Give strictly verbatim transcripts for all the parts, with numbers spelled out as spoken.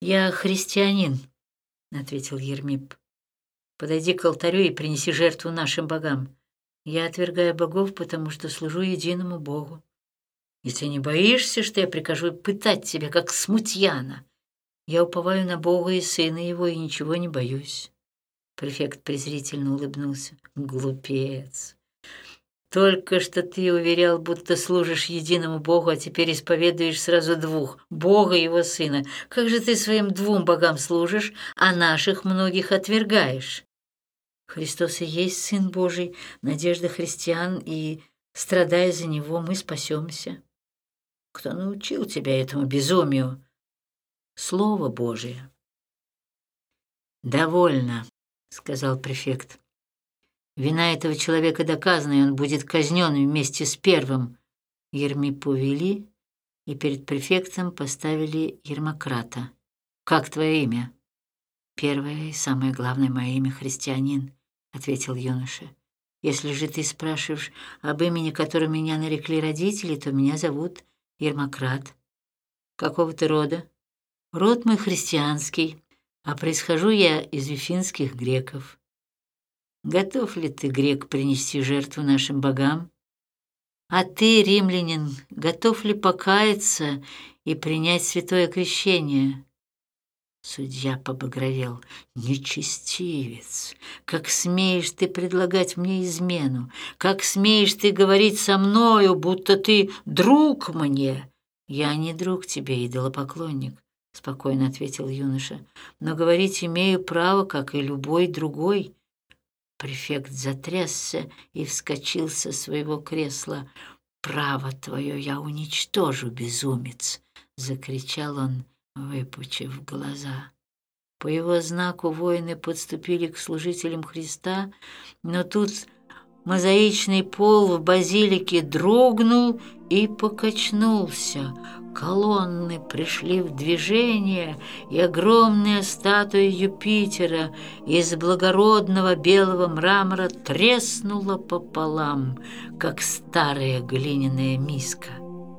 «Я христианин», — ответил Ермип. «Подойди к алтарю и принеси жертву нашим богам. Я отвергаю богов, потому что служу единому Богу. И ты не боишься, что я прикажу пытать тебя, как смутьяна? Я уповаю на Бога и Сына Его, и ничего не боюсь». Префект презрительно улыбнулся. «Глупец! Только что ты уверял, будто служишь единому Богу, а теперь исповедуешь сразу двух — Бога и Его Сына. Как же ты своим двум богам служишь, а наших многих отвергаешь? Христос и есть Сын Божий, надежда христиан, и, страдая за Него, мы спасемся. Кто научил тебя этому безумию? Слово Божие». «Довольно», — сказал префект. «Вина этого человека доказана, и он будет казнен вместе с первым». Ермипа увели, и перед префектом поставили Ермократа. «Как твое имя?» «Первое и самое главное мое имя — христианин», — ответил юноша. «Если же ты спрашиваешь об имени, которым меня нарекли родители, то меня зовут Ермократ». «Какого ты рода?» «Род мой христианский, а происхожу я из вифинских греков». «Готов ли ты, грек, принести жертву нашим богам? А ты, римлянин, готов ли покаяться и принять святое крещение?» Судья побагровел. «Нечестивец! Как смеешь ты предлагать мне измену? Как смеешь ты говорить со мною, будто ты друг мне?» «Я не друг тебе, идолопоклонник», — спокойно ответил юноша. «Но говорить имею право, как и любой другой». Префект затрясся и вскочил со своего кресла. «Право твое я уничтожу, безумец!» — закричал он, выпучив глаза. По его знаку воины подступили к служителям Христа, но тут мозаичный пол в базилике дрогнул и покачнулся. Колонны пришли в движение, и огромная статуя Юпитера из благородного белого мрамора треснула пополам, как старая глиняная миска.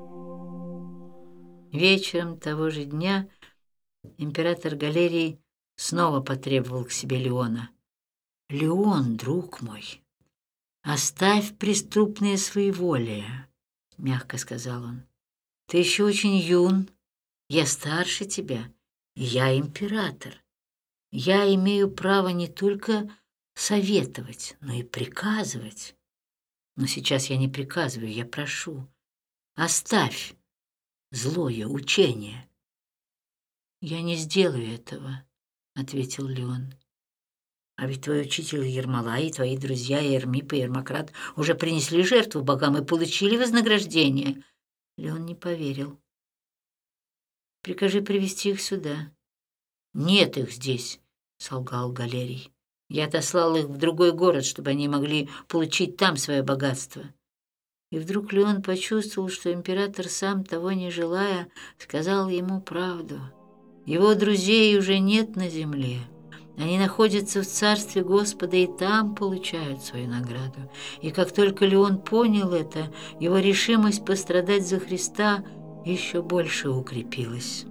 Вечером того же дня император Галерий снова потребовал к себе Леона. «Леон, друг мой, оставь преступные своеволия», — мягко сказал он. «Ты еще очень юн, я старше тебя, и я император. Я имею право не только советовать, но и приказывать. Но сейчас я не приказываю, я прошу. Оставь злое учение». «Я не сделаю этого», — ответил Леон. «А ведь твой учитель Ермолай и твои друзья Ермип и Ермократ уже принесли жертву богам и получили вознаграждение». Леон не поверил. «Прикажи привести их сюда». «Нет их здесь», — солгал Галерий. «Я отослал их в другой город, чтобы они могли получить там свое богатство». И вдруг Леон почувствовал, что император, сам того не желая, сказал ему правду. Его друзей уже нет на земле. Они находятся в царстве Господа и там получают свою награду. И как только Леон понял это, его решимость пострадать за Христа еще больше укрепилась.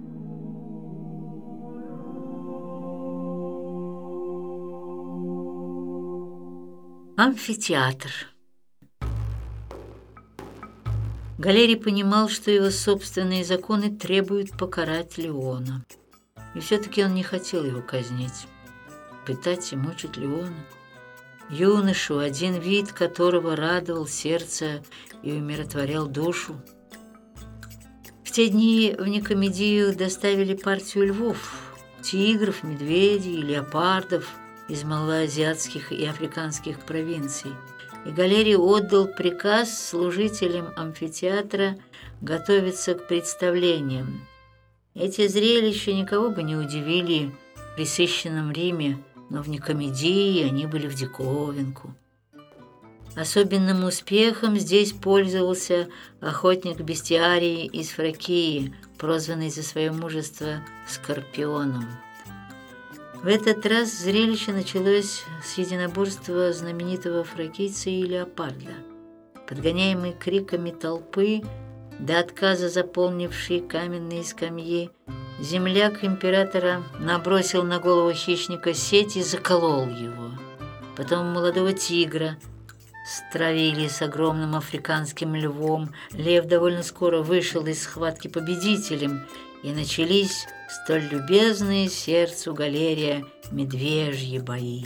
Амфитеатр. Галерий понимал, что его собственные законы требуют покарать Леона. И все-таки он не хотел его казнить. Пытать и мучить Леона, юношу, один вид которого радовал сердце и умиротворял душу. В те дни в Никомедию доставили партию львов, тигров, медведей и леопардов из малоазиатских и африканских провинций, и Галерий отдал приказ служителям амфитеатра готовиться к представлениям. Эти зрелища никого бы не удивили в пресыщенном Риме, но в Никомедии они были в диковинку. Особенным успехом здесь пользовался охотник бестиарий из Фракии, прозванный за свое мужество Скорпионом. В этот раз зрелище началось с единоборства знаменитого фракийца и леопарда. Подгоняемый криками толпы, до отказа заполнившей каменные скамьи, Земляк императора набросил на голову хищника сеть и заколол его. Потом молодого тигра стравили с огромным африканским львом. Лев довольно скоро вышел из схватки победителем, и начались столь любезные сердцу Галерия медвежьи бои.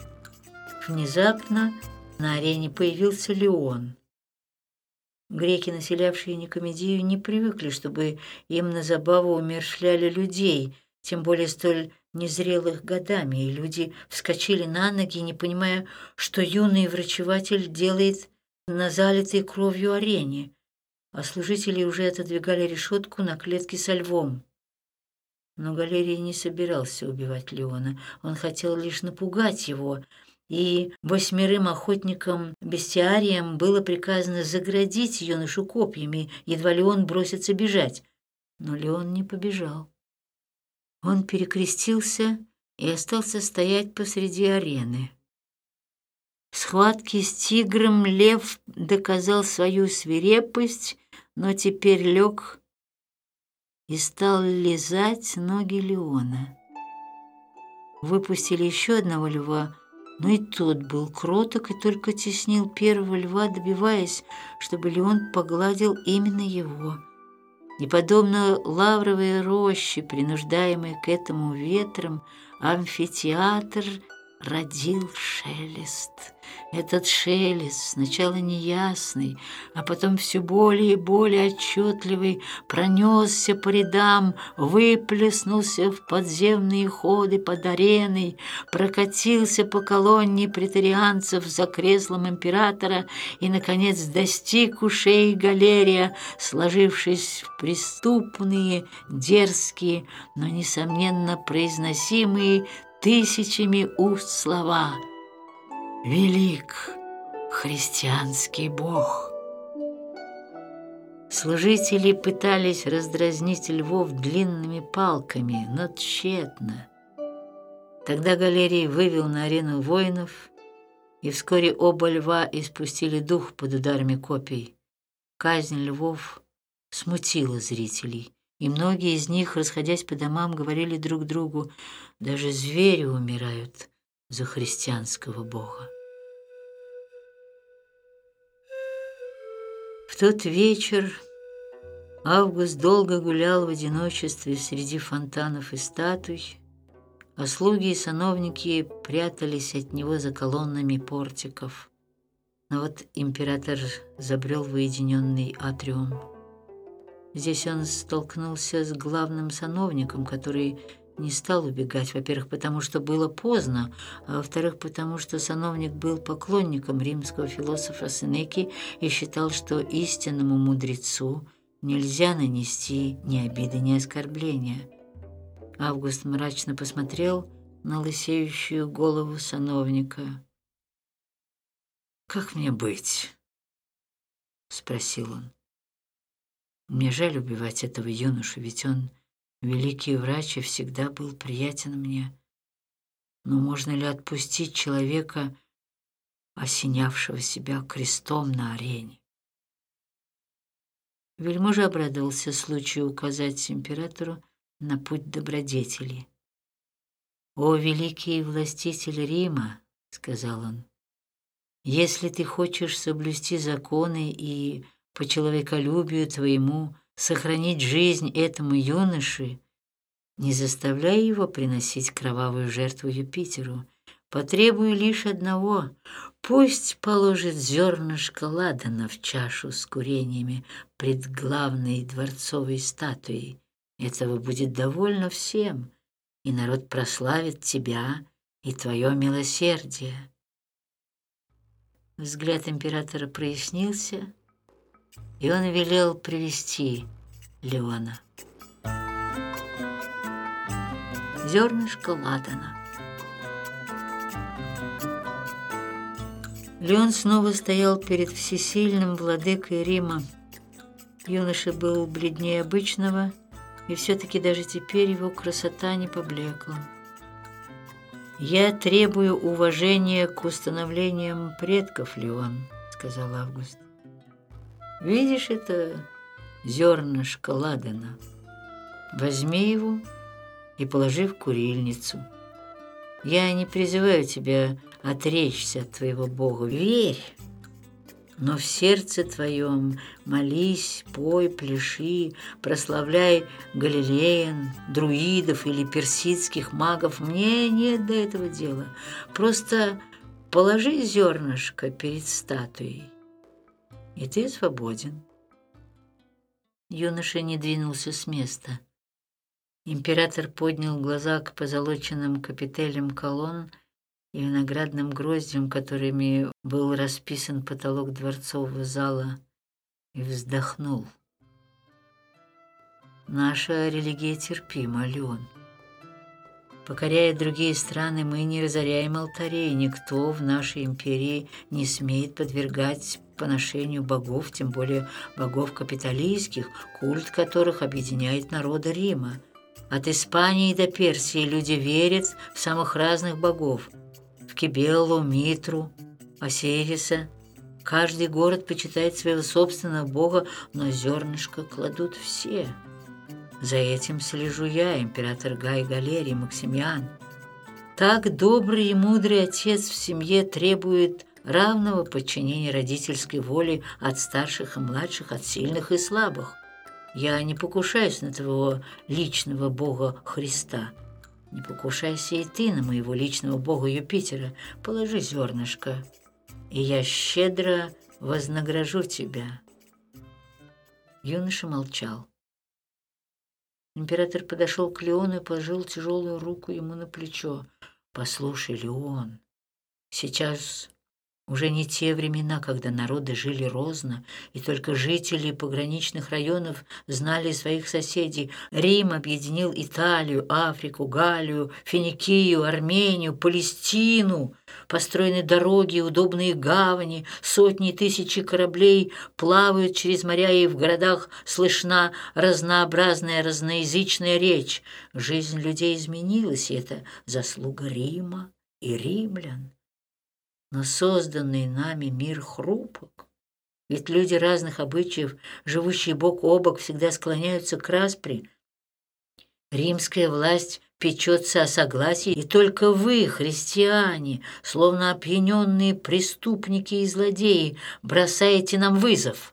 Внезапно на арене появился Леон. Греки, населявшие Никомедию, не привыкли, чтобы им на забаву умерщвляли людей, тем более столь незрелых годами, и люди вскочили на ноги, не понимая, что юный врачеватель делает на залитой кровью арене, а служители уже отодвигали решетку на клетке со львом. Но Галерий не собирался убивать Леона, он хотел лишь напугать его, и восьмерым охотникам-бестиариям было приказано заградить юношу копьями, едва ли он бросится бежать. Но Леон не побежал. Он перекрестился и остался стоять посреди арены. В схватке с тигром лев доказал свою свирепость, но теперь лег и стал лизать ноги Леона. Выпустили еще одного льва, но и тот был кроток и только теснил первого льва, добиваясь, чтобы Леон погладил именно его. И, подобно лавровой роще, принуждаемой к этому ветром, амфитеатр родил шелест. Этот шелест, сначала неясный, а потом все более и более отчетливый, пронесся по рядам, выплеснулся в подземные ходы под ареной, прокатился по колонне претарианцев за креслом императора и, наконец, достиг ушей Галерия, сложившись в преступные, дерзкие, но, несомненно, произносимые тысячами уст слова: «Велик христианский Бог». Служители пытались раздразнить львов длинными палками, но тщетно. Тогда Галерий вывел на арену воинов, и вскоре оба льва испустили дух под ударами копий. Казнь львов смутила зрителей, и многие из них, расходясь по домам, говорили друг другу: «Даже звери умирают за христианского Бога». В тот вечер Август долго гулял в одиночестве среди фонтанов и статуй, а слуги и сановники прятались от него за колоннами портиков. Но вот император забрел в уединенный атриум. Здесь он столкнулся с главным сановником, который не стал убегать, во-первых, потому что было поздно, а во-вторых, потому что сановник был поклонником римского философа Сенеки и считал, что истинному мудрецу нельзя нанести ни обиды, ни оскорбления. Август мрачно посмотрел на лысеющую голову сановника. «Как мне быть?» — спросил он. «Мне жаль убивать этого юношу, ведь он великий врач и всегда был приятен мне. Но можно ли отпустить человека, осенявшего себя крестом на арене?» Вельможа обрадовался случаю указать императору на путь добродетели. «О, великий властитель Рима, — сказал он, — если ты хочешь соблюсти законы и по человеколюбию твоему сохранить жизнь этому юноше, не заставляй его приносить кровавую жертву Юпитеру. Потребуй лишь одного: пусть положит зернышко ладана в чашу с курениями пред главной дворцовой статуей. Этого будет довольно всем, и народ прославит тебя и твое милосердие». Взгляд императора прояснился, и он велел привести Леона. Зернышко ладана. Леон снова стоял перед всесильным владыкой Рима. Юноша был бледнее обычного, и все-таки даже теперь его красота не поблекла. «Я требую уважения к установлениям предков, Леон», — сказал Август. «Видишь это зернышко ладана? Возьми его и положи в курильницу. Я не призываю тебя отречься от твоего Бога. Верь, но в сердце твоем молись, пой, пляши, прославляй галилеян, друидов или персидских магов. Мне нет до этого дела. Просто положи зернышко перед статуей, и ты свободен». Юноша не двинулся с места. Император поднял глаза к позолоченным капителям колонн и виноградным гроздьям, которыми был расписан потолок дворцового зала, и вздохнул. «Наша религия терпима, Леон. Покоряя другие страны, мы не разоряем алтарей. Никто в нашей империи не смеет подвергать поношению богов, тем более богов капитолийских, культ которых объединяет народы Рима. От Испании до Персии люди верят в самых разных богов. В Кибеллу, Митру, Осириса. Каждый город почитает своего собственного бога, но зернышко кладут все. За этим слежу я, император Гай Галерий Максимиан. Так добрый и мудрый отец в семье требует равного подчинения родительской воли от старших и младших, от сильных и слабых. Я не покушаюсь на твоего личного бога Христа. Не покушайся и ты на моего личного бога Юпитера. Положи зернышко, и я щедро вознагражу тебя». Юноша молчал. Император подошел к Леону и положил тяжелую руку ему на плечо. «Послушай, Леон, сейчас уже не те времена, когда народы жили розно, и только жители пограничных районов знали своих соседей. Рим объединил Италию, Африку, Галлию, Финикию, Армению, Палестину. Построены дороги, удобные гавани, сотни и тысячи кораблей плавают через моря, и в городах слышна разнообразная разноязычная речь. Жизнь людей изменилась, и это заслуга Рима и римлян. Но созданный нами мир хрупок, ведь люди разных обычаев, живущие бок о бок, всегда склоняются к распри. Римская власть печется о согласии, и только вы, христиане, словно опьяненные преступники и злодеи, бросаете нам вызов».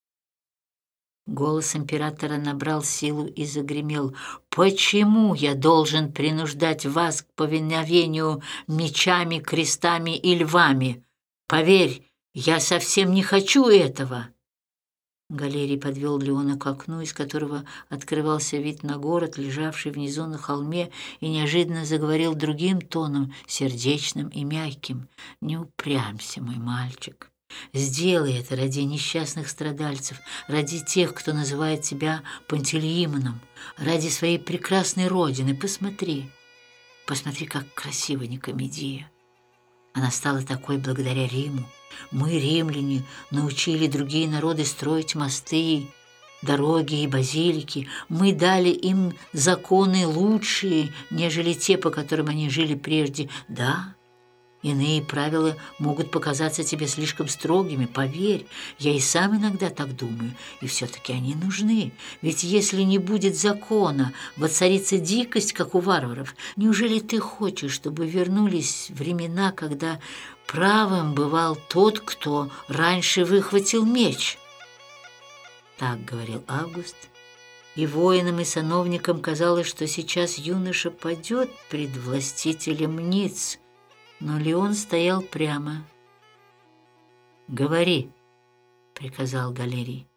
Голос императора набрал силу и загремел. «Почему я должен принуждать вас к повиновению мечами, крестами и львами? Поверь, я совсем не хочу этого!» Галерий подвел Леона к окну, из которого открывался вид на город, лежавший внизу на холме, и неожиданно заговорил другим тоном, сердечным и мягким. «Не упрямься, мой мальчик. Сделай это ради несчастных страдальцев, ради тех, кто называет себя Пантелеимоном, ради своей прекрасной родины. Посмотри, посмотри, как красива Никомедия. Она стала такой благодаря Риму. Мы, римляне, научили другие народы строить мосты, дороги и базилики. Мы дали им законы лучшие, нежели те, по которым они жили прежде. Да, иные правила могут показаться тебе слишком строгими. Поверь, я и сам иногда так думаю, и все-таки они нужны. Ведь если не будет закона, воцарится дикость, как у варваров. Неужели ты хочешь, чтобы вернулись времена, когда правым бывал тот, кто раньше выхватил меч?» Так говорил Август, и воинам и сановникам казалось, что сейчас юноша падет пред властителем Ниц. Но Леон стоял прямо. «Говори», — приказал Галерий.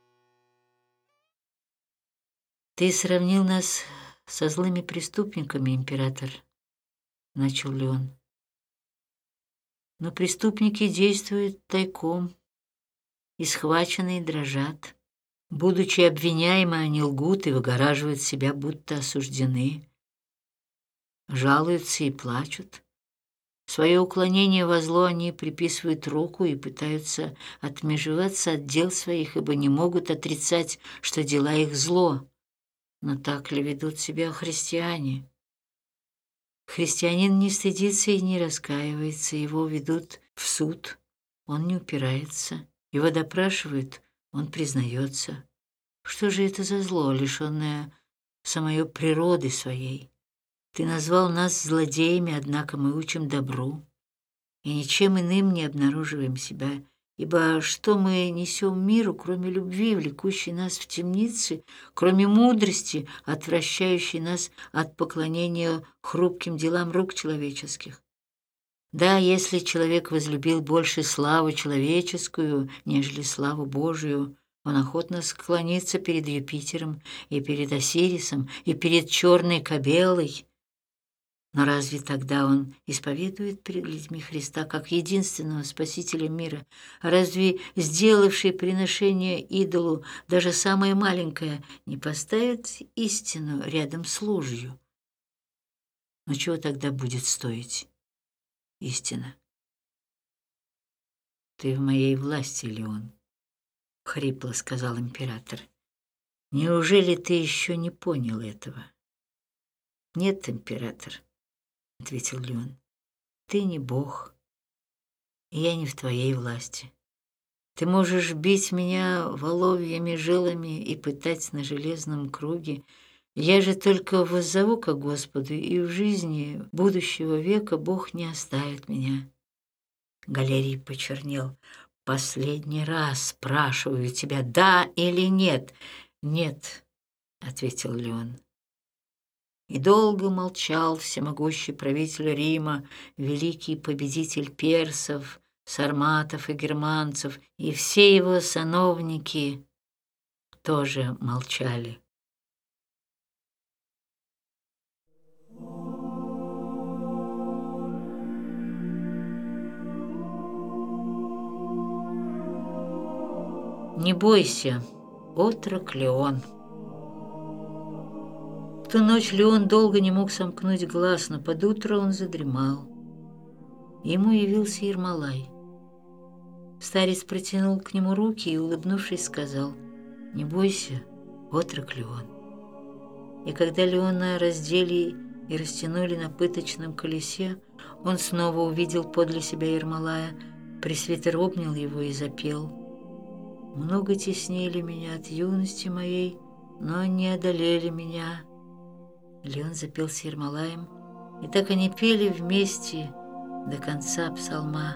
«Ты сравнил нас со злыми преступниками, император», — начал Леон. «Но преступники действуют тайком, и схваченные дрожат. Будучи обвиняемы, они лгут и выгораживают себя, будто осуждены, жалуются и плачут. Свое уклонение во зло они приписывают руку и пытаются отмежеваться от дел своих, ибо не могут отрицать, что дела их зло. Но так ли ведут себя христиане? Христианин не стыдится и не раскаивается, его ведут в суд, он не упирается, его допрашивают, он признается. Что же это за зло, лишенное самой природы своей. Ты назвал нас злодеями, однако мы учим добру, и ничем иным не обнаруживаем себя, ибо что мы несем миру, кроме любви, влекущей нас в темницы, кроме мудрости, отвращающей нас от поклонения хрупким делам рук человеческих? Да, если человек возлюбил больше славу человеческую, нежели славу Божию, он охотно склонится перед Юпитером и перед Осирисом и перед черной кобелой. Но разве тогда он исповедует перед людьми Христа как единственного Спасителя мира? Разве сделавший приношение идолу, даже самое маленькое, не поставит истину рядом с ложью? Но чего тогда будет стоить истина? «Ты в моей власти, Леон», — хрипло сказал император. «Неужели ты еще не понял этого?» «Нет, император», — ответил Леон, — «ты не Бог, и я не в твоей власти. Ты можешь бить меня воловьими жилами и пытать на железном круге. Я же только воззову ко Господу, и в жизни будущего века Бог не оставит меня». Галерий почернел. «Последний раз спрашиваю тебя, да или нет?» «Нет», — ответил Леон. И долго молчал всемогущий правитель Рима, великий победитель персов, сарматов и германцев, и все его сановники тоже молчали. «Не бойся, отрок Леон». В ту ночь Леон долго не мог сомкнуть глаз, но под утро он задремал. Ему явился Ермолай. Старец протянул к нему руки и, улыбнувшись, сказал: «Не бойся, отрок Леон». И когда Леона раздели и растянули на пыточном колесе, он снова увидел подле себя Ермолая, пресвитер обнял его и запел: «Много теснили меня от юности моей, но не одолели меня». Леон запел с Ермолаем, и так они пели вместе до конца псалма.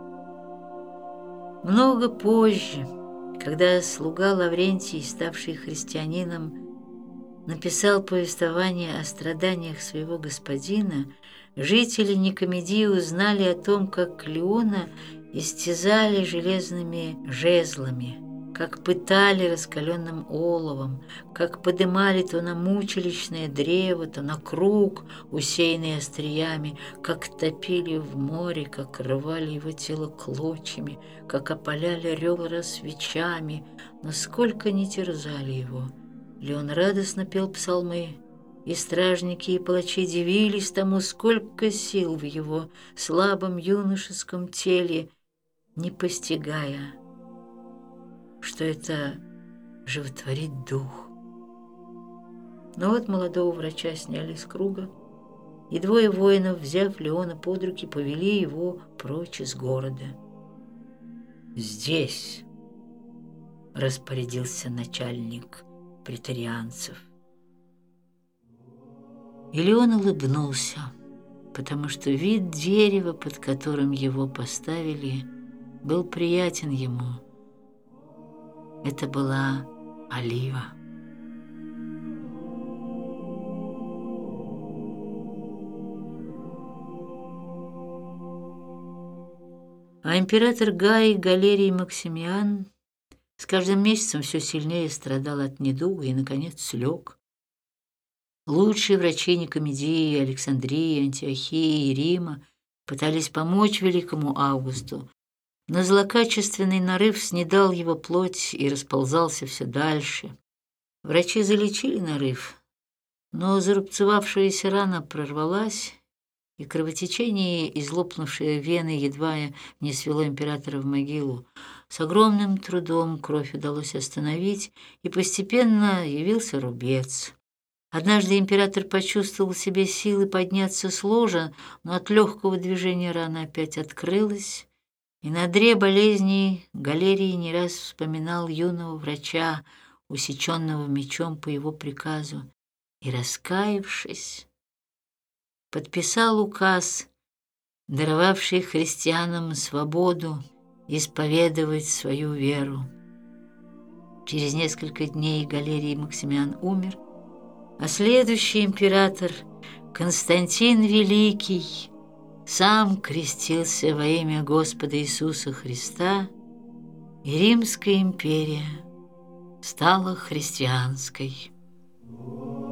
Много позже, когда слуга Лаврентий, ставший христианином, написал повествование о страданиях своего господина, жители Никомедии узнали о том, как Леона истязали железными жезлами, как пытали раскаленным оловом, как подымали то на мучелищное древо, то на круг, усеянный остриями, как топили в море, как рвали его тело клочьями, как опаляли ребра свечами, но сколько не терзали его. Леон радостно пел псалмы, и стражники и палачи дивились тому, сколько сил в его слабом юношеском теле, не постигая, что это животворит дух. Но вот молодого врача сняли с круга, и двое воинов, взяв Леона под руки, повели его прочь из города. «Здесь», — распорядился начальник преторианцев. И Леон улыбнулся, потому что вид дерева, под которым его поставили, был приятен ему. Это была олива. А император Гай Галерий Максимиан с каждым месяцем все сильнее страдал от недуга и, наконец, слег. Лучшие врачи Никомедии, Александрии, Антиохии и Рима пытались помочь великому Августу, но злокачественный нарыв снедал его плоть и расползался все дальше. Врачи залечили нарыв, но зарубцевавшаяся рана прорвалась, и кровотечение из лопнувшей вены едва не свело императора в могилу. С огромным трудом кровь удалось остановить, и постепенно явился рубец. Однажды император почувствовал в себе силы подняться с ложа, но от легкого движения рана опять открылась, и на одре болезней Галерий не раз вспоминал юного врача, усеченного мечом по его приказу, и, раскаявшись, подписал указ, даровавший христианам свободу исповедовать свою веру. Через несколько дней Галерий Максимиан умер, а следующий император Константин Великий сам крестился во имя Господа Иисуса Христа, и Римская империя стала христианской.